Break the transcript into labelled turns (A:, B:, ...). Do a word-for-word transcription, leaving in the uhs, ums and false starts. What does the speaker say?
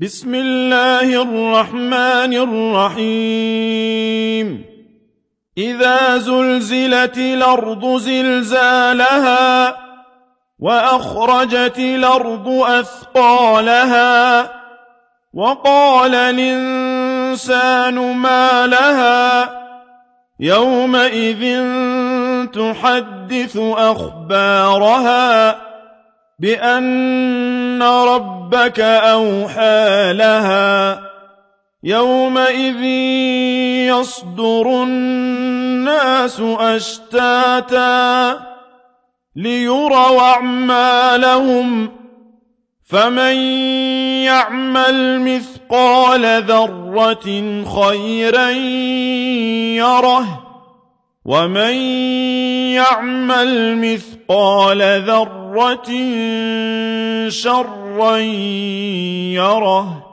A: بسم الله الرحمن الرحيم إذا زلزلت الأرض زلزالها وأخرجت الأرض أثقالها وقال الإنسان ما لها يومئذ تحدث أخبارها بأن ربك أوحى لها يومئذ يصدر الناس أشتاتا ليروا أعمالهم فمن يعمل مثقال ذرة خيرا يره ومن يعمل مثقال ذرة شرا يره